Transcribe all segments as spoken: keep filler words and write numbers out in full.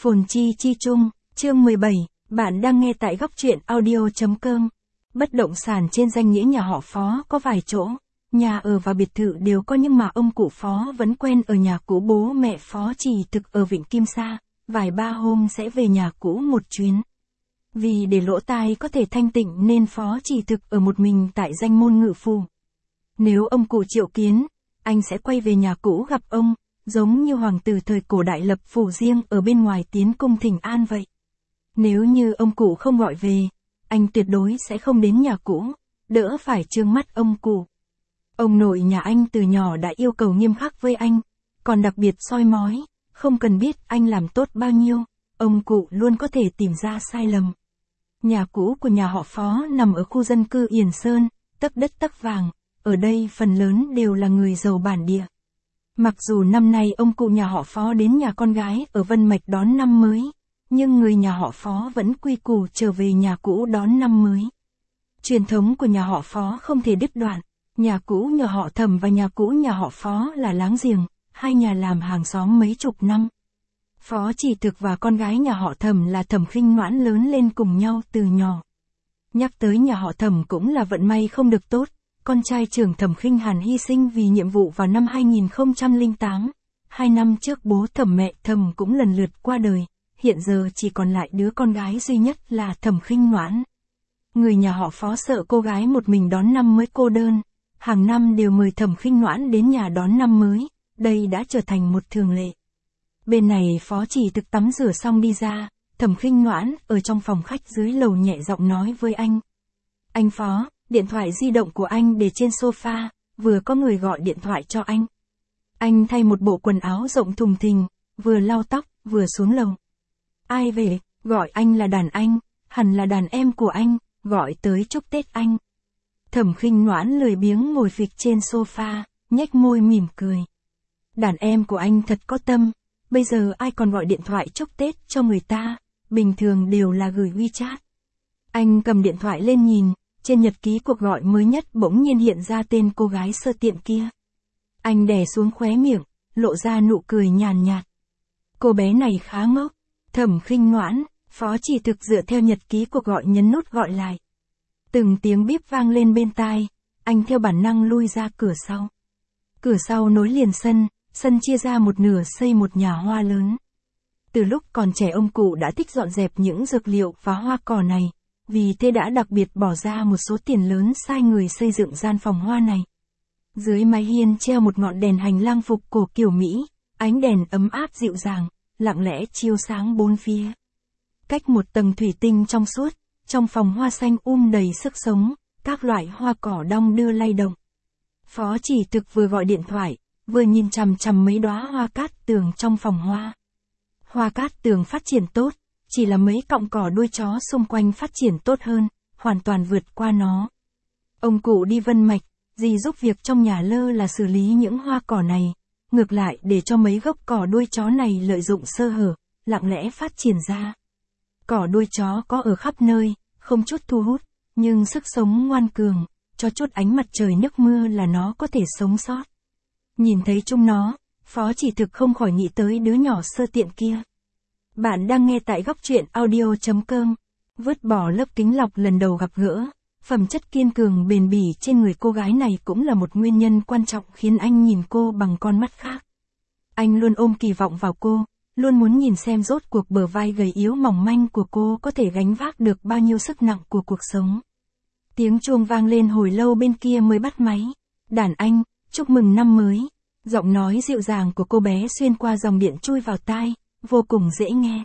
Phồn chi chi chung, chương mười bảy, bạn đang nghe tại góc truyện audio.com. Bất động sản trên danh nghĩa nhà họ Phó có vài chỗ, nhà ở và biệt thự đều có, nhưng mà ông cụ Phó vẫn quen ở nhà cũ. Bố mẹ Phó chỉ thực ở Vịnh Kim Sa, vài ba hôm sẽ về nhà cũ một chuyến. Vì để lỗ tai có thể thanh tịnh nên Phó chỉ thực ở một mình tại danh môn Ngự Phủ. Nếu ông cụ triệu kiến, anh sẽ quay về nhà cũ gặp ông, giống như hoàng tử thời cổ đại lập phủ riêng ở bên ngoài tiến cung thỉnh an vậy. Nếu như ông cụ không gọi về, anh tuyệt đối sẽ không đến nhà cũ, đỡ phải trương mắt ông cụ. Ông nội nhà anh từ nhỏ đã yêu cầu nghiêm khắc với anh, còn đặc biệt soi mói, không cần biết anh làm tốt bao nhiêu, ông cụ luôn có thể tìm ra sai lầm. Nhà cũ của nhà họ Phó nằm ở khu dân cư Yển Sơn, tấc đất tấc vàng, ở đây phần lớn đều là người giàu bản địa. Mặc dù năm nay ông cụ nhà họ Phó đến nhà con gái ở Vân Mạch đón năm mới, nhưng người nhà họ Phó vẫn quy củ trở về nhà cũ đón năm mới. Truyền thống của nhà họ Phó không thể đứt đoạn, nhà cũ nhà họ Thẩm và nhà cũ nhà họ Phó là láng giềng, hai nhà làm hàng xóm mấy chục năm. Phó Chỉ Thực và con gái nhà họ Thẩm là Thẩm Khinh Noãn lớn lên cùng nhau từ nhỏ. Nhắc tới nhà họ Thẩm cũng là vận may không được tốt. Con trai trưởng Thẩm Khinh Hàn hy sinh vì nhiệm vụ vào năm hai nghìn không trăm lẻ tám. Hai năm trước bố Thẩm mẹ Thẩm cũng lần lượt qua đời, hiện giờ chỉ còn lại đứa con gái duy nhất là Thẩm Khinh Noãn. Người nhà họ Phó sợ cô gái một mình đón năm mới cô đơn, hàng năm đều mời Thẩm Khinh Noãn đến nhà đón năm mới, đây đã trở thành một thường lệ. Bên này Phó Chỉ Thực tắm rửa xong đi ra, Thẩm Khinh Noãn ở trong phòng khách dưới lầu nhẹ giọng nói với anh. Anh Phó, điện thoại di động của anh để trên sofa, vừa có người gọi điện thoại cho anh. Anh thay một bộ quần áo rộng thùng thình, vừa lau tóc, vừa xuống lầu. Ai về, gọi anh là đàn anh, hẳn là đàn em của anh, gọi tới chúc Tết anh. Thẩm Khinh Noãn lười biếng ngồi phịch trên sofa, nhếch môi mỉm cười. Đàn em của anh thật có tâm, bây giờ ai còn gọi điện thoại chúc Tết cho người ta, bình thường đều là gửi WeChat. Anh cầm điện thoại lên nhìn. Trên nhật ký cuộc gọi mới nhất bỗng nhiên hiện ra tên cô gái sơ tiện kia. Anh đè xuống khóe miệng, lộ ra nụ cười nhàn nhạt. Cô bé này khá ngốc. Thẩm Khinh Noãn, Phó Chỉ Thực dựa theo nhật ký cuộc gọi nhấn nút gọi lại. Từng tiếng bíp vang lên bên tai, anh theo bản năng lui ra cửa sau. Cửa sau nối liền sân, sân chia ra một nửa xây một nhà hoa lớn. Từ lúc còn trẻ ông cụ đã thích dọn dẹp những dược liệu và hoa cỏ này. Vì thế đã đặc biệt bỏ ra một số tiền lớn sai người xây dựng gian phòng hoa này. Dưới mái hiên treo một ngọn đèn hành lang phục cổ kiểu Mỹ, ánh đèn ấm áp dịu dàng, lặng lẽ chiếu sáng bốn phía. Cách một tầng thủy tinh trong suốt, trong phòng hoa xanh um đầy sức sống, các loại hoa cỏ đong đưa lay động. Phó Chỉ Thực vừa gọi điện thoại, vừa nhìn chằm chằm mấy đóa hoa cát tường trong phòng hoa. Hoa cát tường phát triển tốt. Chỉ là mấy cọng cỏ đuôi chó xung quanh phát triển tốt hơn, hoàn toàn vượt qua nó. Ông cụ đi Vân Mạch, dì giúp việc trong nhà lơ là xử lý những hoa cỏ này, ngược lại để cho mấy gốc cỏ đuôi chó này lợi dụng sơ hở, lặng lẽ phát triển ra. Cỏ đuôi chó có ở khắp nơi, không chút thu hút, nhưng sức sống ngoan cường, cho chút ánh mặt trời nước mưa là nó có thể sống sót. Nhìn thấy chúng nó, Phó Chỉ Thực không khỏi nghĩ tới đứa nhỏ sơ tiện kia. Bạn đang nghe tại góc truyện audio.com. Vứt bỏ lớp kính lọc lần đầu gặp gỡ, phẩm chất kiên cường bền bỉ trên người cô gái này cũng là một nguyên nhân quan trọng khiến anh nhìn cô bằng con mắt khác. Anh luôn ôm kỳ vọng vào cô, luôn muốn nhìn xem rốt cuộc bờ vai gầy yếu mỏng manh của cô có thể gánh vác được bao nhiêu sức nặng của cuộc sống. Tiếng chuông vang lên hồi lâu bên kia mới bắt máy. Đàn anh, chúc mừng năm mới. Giọng nói dịu dàng của cô bé xuyên qua dòng điện chui vào tai. Vô cùng dễ nghe.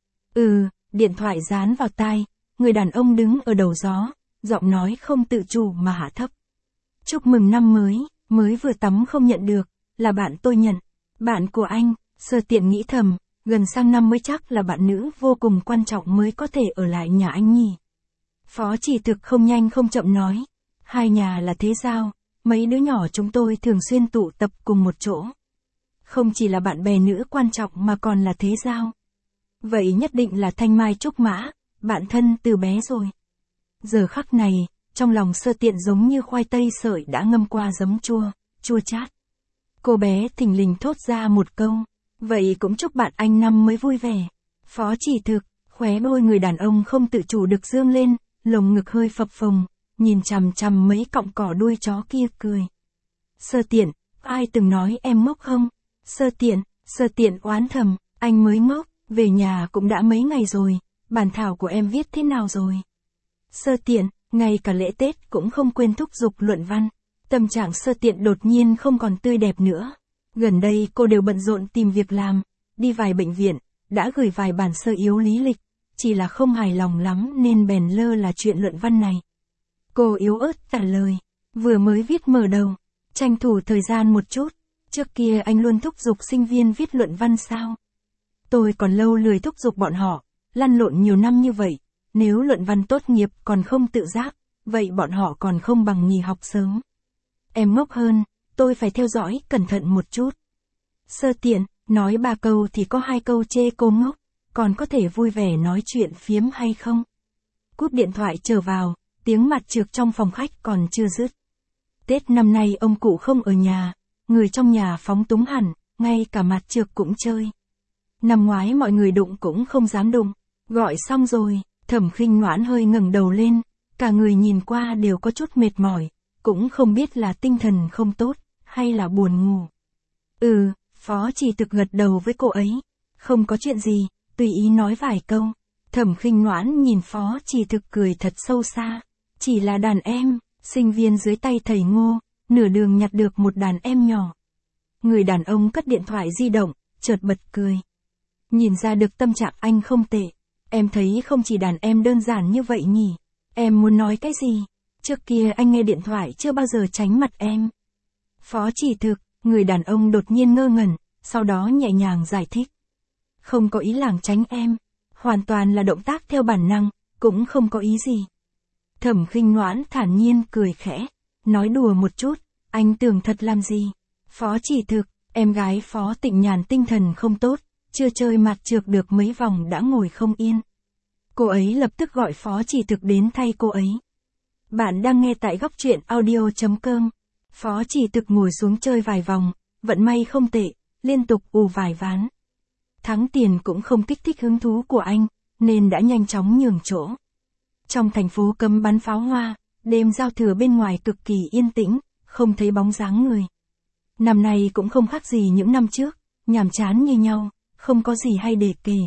Ừ, điện thoại dán vào tai, người đàn ông đứng ở đầu gió, giọng nói không tự chủ mà hạ thấp. Chúc mừng năm mới, mới vừa tắm không nhận được, là bạn tôi nhận. Bạn của anh, sơ tiện nghĩ thầm, gần sang năm mới chắc là bạn nữ vô cùng quan trọng mới có thể ở lại nhà anh nhỉ. Phó Chỉ Thực không nhanh không chậm nói, hai nhà là thế giao, mấy đứa nhỏ chúng tôi thường xuyên tụ tập cùng một chỗ. Không chỉ là bạn bè nữ quan trọng mà còn là thế giao. Vậy nhất định là thanh mai trúc mã, bạn thân từ bé rồi. Giờ khắc này, trong lòng sơ tiện giống như khoai tây sợi đã ngâm qua giấm chua, chua chát. Cô bé thình lình thốt ra một câu, vậy cũng chúc bạn anh năm mới vui vẻ. Phó Chỉ Thực, khóe môi người đàn ông không tự chủ được dương lên, lồng ngực hơi phập phồng, nhìn chằm chằm mấy cọng cỏ đuôi chó kia cười. Sơ Tiện, ai từng nói em ngốc không? Sơ Tiện, Sơ Tiện oán thầm, anh mới ngốc, về nhà cũng đã mấy ngày rồi, bản thảo của em viết thế nào rồi? Sơ Tiện, ngay cả lễ Tết cũng không quên thúc giục luận văn. Tâm trạng Sơ Tiện đột nhiên không còn tươi đẹp nữa. Gần đây cô đều bận rộn tìm việc làm, đi vài bệnh viện, đã gửi vài bản sơ yếu lý lịch, chỉ là không hài lòng lắm nên bèn lơ là chuyện luận văn này. Cô yếu ớt trả lời, vừa mới viết mở đầu, tranh thủ thời gian một chút, trước kia anh luôn thúc giục sinh viên viết luận văn sao? Tôi còn lâu lười thúc giục bọn họ, lăn lộn nhiều năm như vậy, nếu luận văn tốt nghiệp còn không tự giác, vậy bọn họ còn không bằng nghỉ học sớm. Em ngốc hơn, tôi phải theo dõi cẩn thận một chút. Sơ Tiện, nói ba câu thì có hai câu chê cô ngốc, còn có thể vui vẻ nói chuyện phiếm hay không? Cúp điện thoại trở vào, tiếng mặt trược trong phòng khách còn chưa dứt. Tết năm nay ông cụ không ở nhà, người trong nhà phóng túng hẳn, ngay cả mặt trược cũng chơi. Năm ngoái mọi người đụng cũng không dám đụng, gọi xong rồi, Thẩm Khinh Ngoãn hơi ngẩng đầu lên, cả người nhìn qua đều có chút mệt mỏi, cũng không biết là tinh thần không tốt, hay là buồn ngủ. Ừ, Phó Chỉ Thực gật đầu với cô ấy, không có chuyện gì, tùy ý nói vài câu. Thẩm Khinh Ngoãn nhìn Phó Chỉ Thực cười thật sâu xa, chỉ là đàn em, sinh viên dưới tay thầy Ngô, nửa đường nhặt được một đàn em nhỏ. Người đàn ông cất điện thoại di động, chợt bật cười. Nhìn ra được tâm trạng anh không tệ, em thấy không chỉ đàn em đơn giản như vậy nhỉ, em muốn nói cái gì? Trước kia anh nghe điện thoại chưa bao giờ tránh mặt em. Phó Chỉ Thực, người đàn ông đột nhiên ngơ ngẩn, sau đó nhẹ nhàng giải thích. Không có ý lảng tránh em, hoàn toàn là động tác theo bản năng, cũng không có ý gì. Thẩm Khinh Ngoãn thản nhiên cười khẽ, nói đùa một chút, anh tưởng thật làm gì? Phó Chỉ Thực, em gái Phó Tịnh Nhàn tinh thần không tốt, chưa chơi mặt trược được mấy vòng đã ngồi không yên. Cô ấy lập tức gọi Phó Chỉ Thực đến thay cô ấy. Bạn đang nghe tại góc truyện audio chấm com. Phó Chỉ Thực ngồi xuống chơi vài vòng, vận may không tệ, liên tục ù vài ván. Thắng tiền cũng không kích thích hứng thú của anh, nên đã nhanh chóng nhường chỗ. Trong thành phố cấm bắn pháo hoa, đêm giao thừa bên ngoài cực kỳ yên tĩnh, không thấy bóng dáng người. Năm nay cũng không khác gì những năm trước, nhàm chán như nhau, không có gì hay để kể.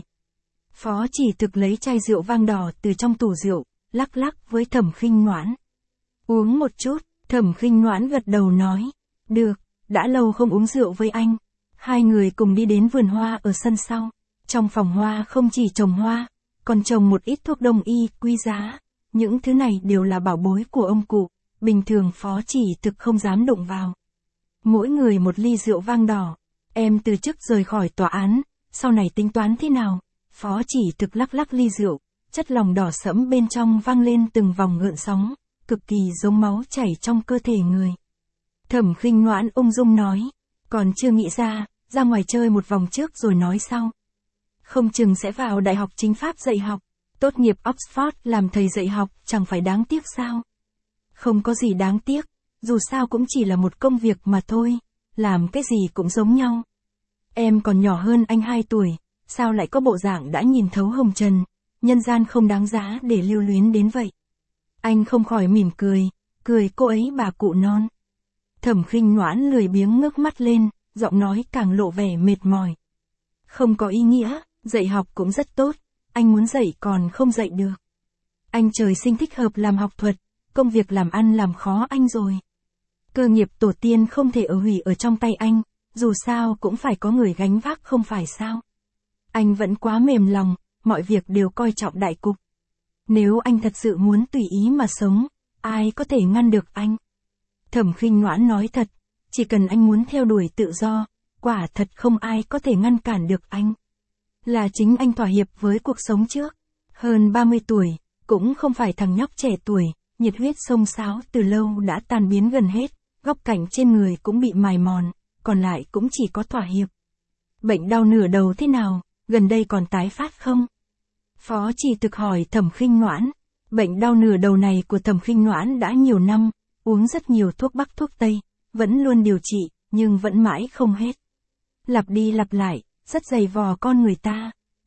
Phó Chỉ Thực lấy chai rượu vang đỏ từ trong tủ rượu, lắc lắc với Thẩm Khinh Ngoãn. Uống một chút, Thẩm Khinh Ngoãn gật đầu nói. Được, đã lâu không uống rượu với anh. Hai người cùng đi đến vườn hoa ở sân sau. Trong phòng hoa không chỉ trồng hoa, còn trồng một ít thuốc đông y quý giá. Những thứ này đều là bảo bối của ông cụ, bình thường Phó Chỉ Thực không dám đụng vào. Mỗi người một ly rượu vang đỏ. Em từ chức rời khỏi tòa án, sau này tính toán thế nào? Phó Chỉ Thực lắc lắc ly rượu, chất lòng đỏ sẫm bên trong vang lên từng vòng gợn sóng, cực kỳ giống máu chảy trong cơ thể người. Thẩm Khinh Ngoãn ung dung nói, còn chưa nghĩ ra, ra ngoài chơi một vòng trước rồi nói sau. Không chừng sẽ vào đại học chính pháp dạy học, tốt nghiệp Oxford làm thầy dạy học, chẳng phải đáng tiếc sao? Không có gì đáng tiếc, dù sao cũng chỉ là một công việc mà thôi, làm cái gì cũng giống nhau. Em còn nhỏ hơn anh hai tuổi, sao lại có bộ dạng đã nhìn thấu hồng trần, nhân gian không đáng giá để lưu luyến đến vậy. Anh không khỏi mỉm cười, cười cô ấy bà cụ non. Thẩm Khinh Ngoãn lười biếng ngước mắt lên, giọng nói càng lộ vẻ mệt mỏi. Không có ý nghĩa, dạy học cũng rất tốt, anh muốn dạy còn không dạy được. Anh trời sinh thích hợp làm học thuật, công việc làm ăn làm khó anh rồi. Cơ nghiệp tổ tiên không thể ở hủy ở trong tay anh, dù sao cũng phải có người gánh vác không phải sao. Anh vẫn quá mềm lòng, mọi việc đều coi trọng đại cục. Nếu anh thật sự muốn tùy ý mà sống, ai có thể ngăn được anh? Thẩm Khinh Ngoãn nói thật, chỉ cần anh muốn theo đuổi tự do, quả thật không ai có thể ngăn cản được anh. Là chính anh thỏa hiệp với cuộc sống trước. Hơn ba mươi tuổi, cũng không phải thằng nhóc trẻ tuổi, nhiệt huyết xông xáo từ lâu đã tan biến gần hết, góc cạnh trên người cũng bị mài mòn, còn lại cũng chỉ có thỏa hiệp. Bệnh đau nửa đầu thế nào, gần đây còn tái phát không? Phó Chỉ Thực hỏi Thẩm Khinh Ngoãn. Bệnh đau nửa đầu này của Thẩm Khinh Ngoãn đã nhiều năm, uống rất nhiều thuốc Bắc thuốc Tây, vẫn luôn điều trị, nhưng vẫn mãi không hết. Lặp đi lặp lại, rất dày vò con người ta.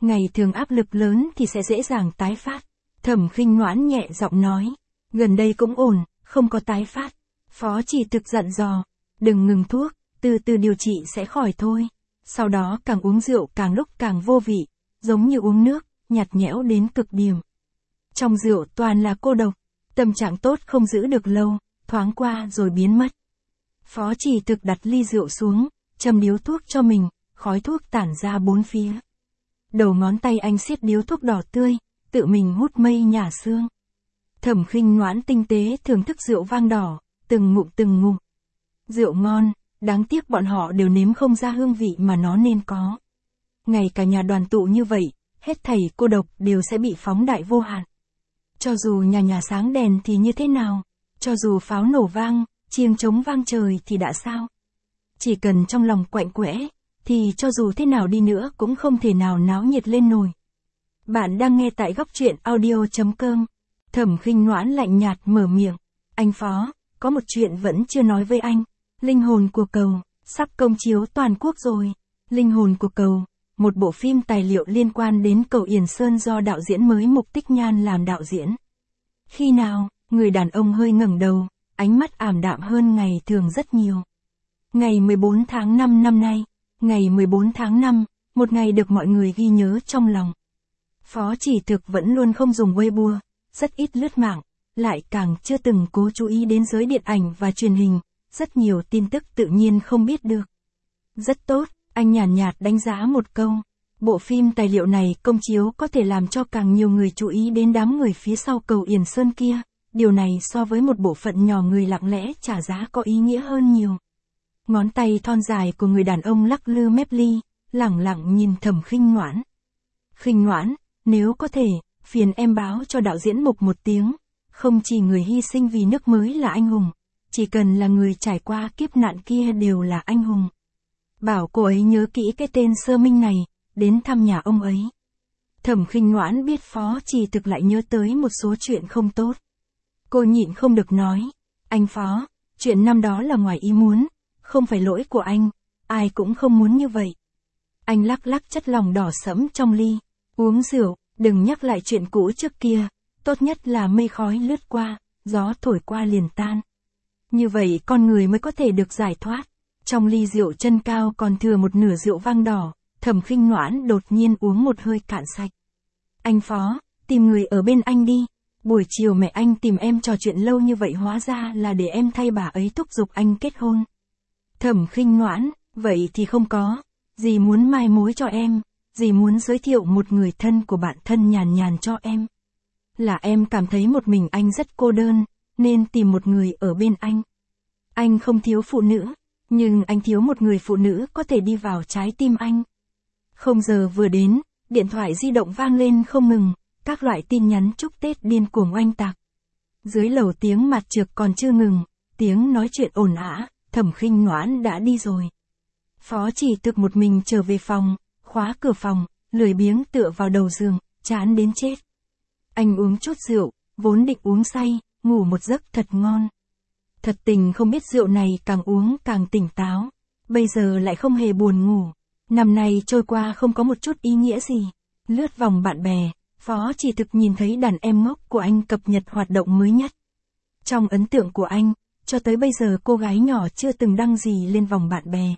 Ngày thường áp lực lớn thì sẽ dễ dàng tái phát. Thẩm Khinh Noãn nhẹ giọng nói. Gần đây cũng ổn, không có tái phát. Phó Chỉ Thực dặn dò. Đừng ngừng thuốc, từ từ điều trị sẽ khỏi thôi. Sau đó càng uống rượu càng lúc càng vô vị, giống như uống nước, nhạt nhẽo đến cực điểm. Trong rượu toàn là cô độc, tâm trạng tốt không giữ được lâu, thoáng qua rồi biến mất. Phó Chỉ Thực đặt ly rượu xuống, châm điếu thuốc cho mình, khói thuốc tản ra bốn phía. Đầu ngón tay anh siết điếu thuốc đỏ tươi, tự mình hút mây nhả sương. Thẩm Khinh Noãn tinh tế thưởng thức rượu vang đỏ, từng ngụm từng ngụm. Rượu ngon, đáng tiếc bọn họ đều nếm không ra hương vị mà nó nên có. Ngày cả nhà đoàn tụ như vậy, hết thảy cô độc đều sẽ bị phóng đại vô hạn. Cho dù nhà nhà sáng đèn thì như thế nào, cho dù pháo nổ vang, chiêng trống vang trời thì đã sao? Chỉ cần trong lòng quạnh quẽ, thì cho dù thế nào đi nữa cũng không thể nào náo nhiệt lên nổi. Bạn đang nghe tại góc truyện audio chấm com. Thẩm Khinh Noãn lạnh nhạt mở miệng. Anh Phó, có một chuyện vẫn chưa nói với anh. Linh hồn của cầu, sắp công chiếu toàn quốc rồi. Linh hồn của cầu, một bộ phim tài liệu liên quan đến cầu Yển Sơn do đạo diễn mới Mục Tích Nhan làm đạo diễn. Khi nào, người đàn ông hơi ngẩng đầu, ánh mắt ảm đạm hơn ngày thường rất nhiều. Ngày mười bốn tháng năm năm nay, ngày mười bốn tháng năm, một ngày được mọi người ghi nhớ trong lòng. Phó Chỉ Thực vẫn luôn không dùng Weibo, rất ít lướt mạng, lại càng chưa từng cố chú ý đến giới điện ảnh và truyền hình, rất nhiều tin tức tự nhiên không biết được. Rất tốt, anh nhàn nhạt, nhạt đánh giá một câu. Bộ phim tài liệu này công chiếu có thể làm cho càng nhiều người chú ý đến đám người phía sau cầu Yển Sơn kia, điều này so với một bộ phận nhỏ người lặng lẽ trả giá có ý nghĩa hơn nhiều. Ngón tay thon dài của người đàn ông lắc lư mép ly, lẳng lặng nhìn Thẩm Khinh Noãn. Khinh Noãn, nếu có thể, phiền em báo cho đạo diễn Mục một tiếng, không chỉ người hy sinh vì nước mới là anh hùng, chỉ cần là người trải qua kiếp nạn kia đều là anh hùng. Bảo cô ấy nhớ kỹ cái tên Sơ Minh này, đến thăm nhà ông ấy. Thẩm Khinh Noãn biết Phó Chỉ Thực lại nhớ tới một số chuyện không tốt. Cô nhịn không được nói, anh Phó, chuyện năm đó là ngoài ý muốn, không phải lỗi của anh, ai cũng không muốn như vậy. Anh lắc lắc chất lỏng đỏ sẫm trong ly, uống rượu, đừng nhắc lại chuyện cũ trước kia, tốt nhất là mây khói lướt qua, gió thổi qua liền tan. Như vậy con người mới có thể được giải thoát. Trong ly rượu chân cao còn thừa một nửa rượu vang đỏ, Thẩm Khinh Noãn đột nhiên uống một hơi cạn sạch. Anh Phó, tìm người ở bên anh đi. Buổi chiều mẹ anh tìm em trò chuyện lâu như vậy hóa ra là để em thay bà ấy thúc giục anh kết hôn. Thẩm Khinh Noãn, vậy thì không có. Dì muốn mai mối cho em, dì muốn giới thiệu một người thân của bạn thân nhàn nhàn cho em. Là em cảm thấy một mình anh rất cô đơn, nên tìm một người ở bên anh. Anh không thiếu phụ nữ, nhưng anh thiếu một người phụ nữ có thể đi vào trái tim anh. Không giờ vừa đến, điện thoại di động vang lên không ngừng, các loại tin nhắn chúc Tết điên cuồng oanh tạc. Dưới lầu tiếng mặt trược còn chưa ngừng, tiếng nói chuyện ồn ào, Thẩm Khinh Noãn đã đi rồi. Phó Chỉ Thực một mình trở về phòng, khóa cửa phòng, lười biếng tựa vào đầu giường, chán đến chết. Anh uống chút rượu, vốn định uống say, ngủ một giấc thật ngon. Thật tình không biết rượu này càng uống càng tỉnh táo, bây giờ lại không hề buồn ngủ. Năm nay trôi qua không có một chút ý nghĩa gì. Lướt vòng bạn bè, Phó Chỉ Thực nhìn thấy đàn em ngốc của anh cập nhật hoạt động mới nhất. Trong ấn tượng của anh, cho tới bây giờ cô gái nhỏ chưa từng đăng gì lên vòng bạn bè.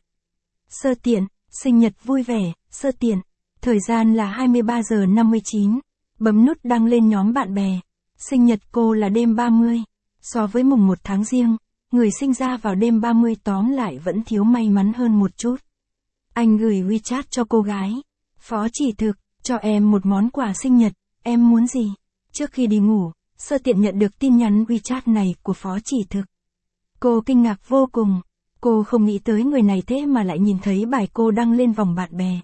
Sơ Tiện, sinh nhật vui vẻ, Sơ Tiện. Thời gian là hai mươi ba giờ năm mươi chín. Bấm nút đăng lên nhóm bạn bè. Sinh nhật cô là đêm ba mươi. So với mùng một tháng Giêng, người sinh ra vào đêm ba mươi tóm lại vẫn thiếu may mắn hơn một chút. Anh gửi WeChat cho cô gái. Phó Chỉ Thực, cho em một món quà sinh nhật, em muốn gì? Trước khi đi ngủ, Sơ Tiện nhận được tin nhắn WeChat này của Phó Chỉ Thực. Cô kinh ngạc vô cùng. Cô không nghĩ tới người này thế mà lại nhìn thấy bài cô đăng lên vòng bạn bè.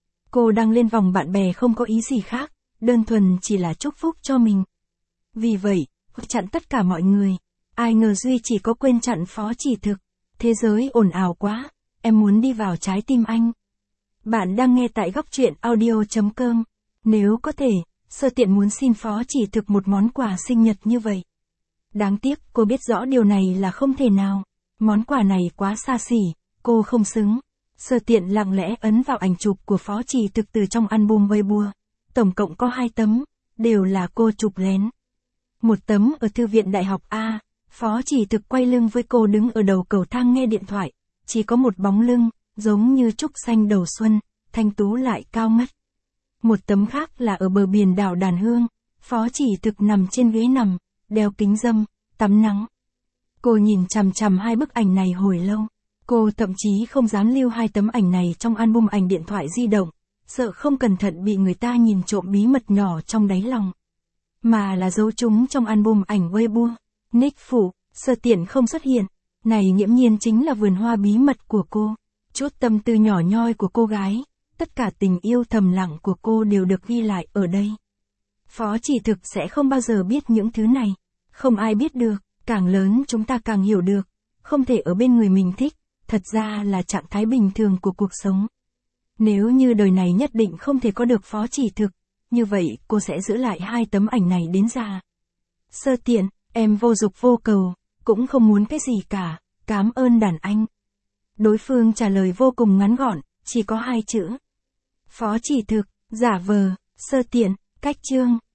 Cô đăng lên vòng bạn bè không có ý gì khác, đơn thuần chỉ là chúc phúc cho mình. Vì vậy, chặn tất cả mọi người. Ai ngờ Duy chỉ có quên chặn Phó Chỉ Thực. Thế giới ồn ào quá, em muốn đi vào trái tim anh. Bạn đang nghe tại góc truyện audio chấm com. Nếu có thể, Sơ Tiện muốn xin Phó Chỉ Thực một món quà sinh nhật như vậy. Đáng tiếc cô biết rõ điều này là không thể nào. Món quà này quá xa xỉ, cô không xứng. Sơ Tiện lặng lẽ ấn vào ảnh chụp của Phó Chỉ Thực từ trong album Weibo. Tổng cộng có hai tấm, đều là cô chụp lén. Một tấm ở thư viện đại học A, Phó Chỉ Thực quay lưng với cô đứng ở đầu cầu thang nghe điện thoại, chỉ có một bóng lưng, giống như trúc xanh đầu xuân, thanh tú lại cao ngất. Một tấm khác là ở bờ biển đảo Đàn Hương, Phó Chỉ Thực nằm trên ghế nằm, đeo kính râm, tắm nắng. Cô nhìn chằm chằm hai bức ảnh này hồi lâu. Cô thậm chí không dám lưu hai tấm ảnh này trong album ảnh điện thoại di động, sợ không cẩn thận bị người ta nhìn trộm bí mật nhỏ trong đáy lòng. Mà là giấu chúng trong album ảnh Weibo. Nick phủ, Sơ Tiện không xuất hiện. Này nghiễm nhiên chính là vườn hoa bí mật của cô. Chút tâm tư nhỏ nhoi của cô gái, tất cả tình yêu thầm lặng của cô đều được ghi lại ở đây. Phó Chỉ Thực sẽ không bao giờ biết những thứ này. Không ai biết được, càng lớn chúng ta càng hiểu được. Không thể ở bên người mình thích, thật ra là trạng thái bình thường của cuộc sống. Nếu như đời này nhất định không thể có được Phó Chỉ Thực, như vậy cô sẽ giữ lại hai tấm ảnh này đến già. Sơ Tiện, em vô dục vô cầu, cũng không muốn cái gì cả, cảm ơn đàn anh. Đối phương trả lời vô cùng ngắn gọn, chỉ có hai chữ. Phó Chỉ Thực, giả vờ, Sơ Tiện, cách chương.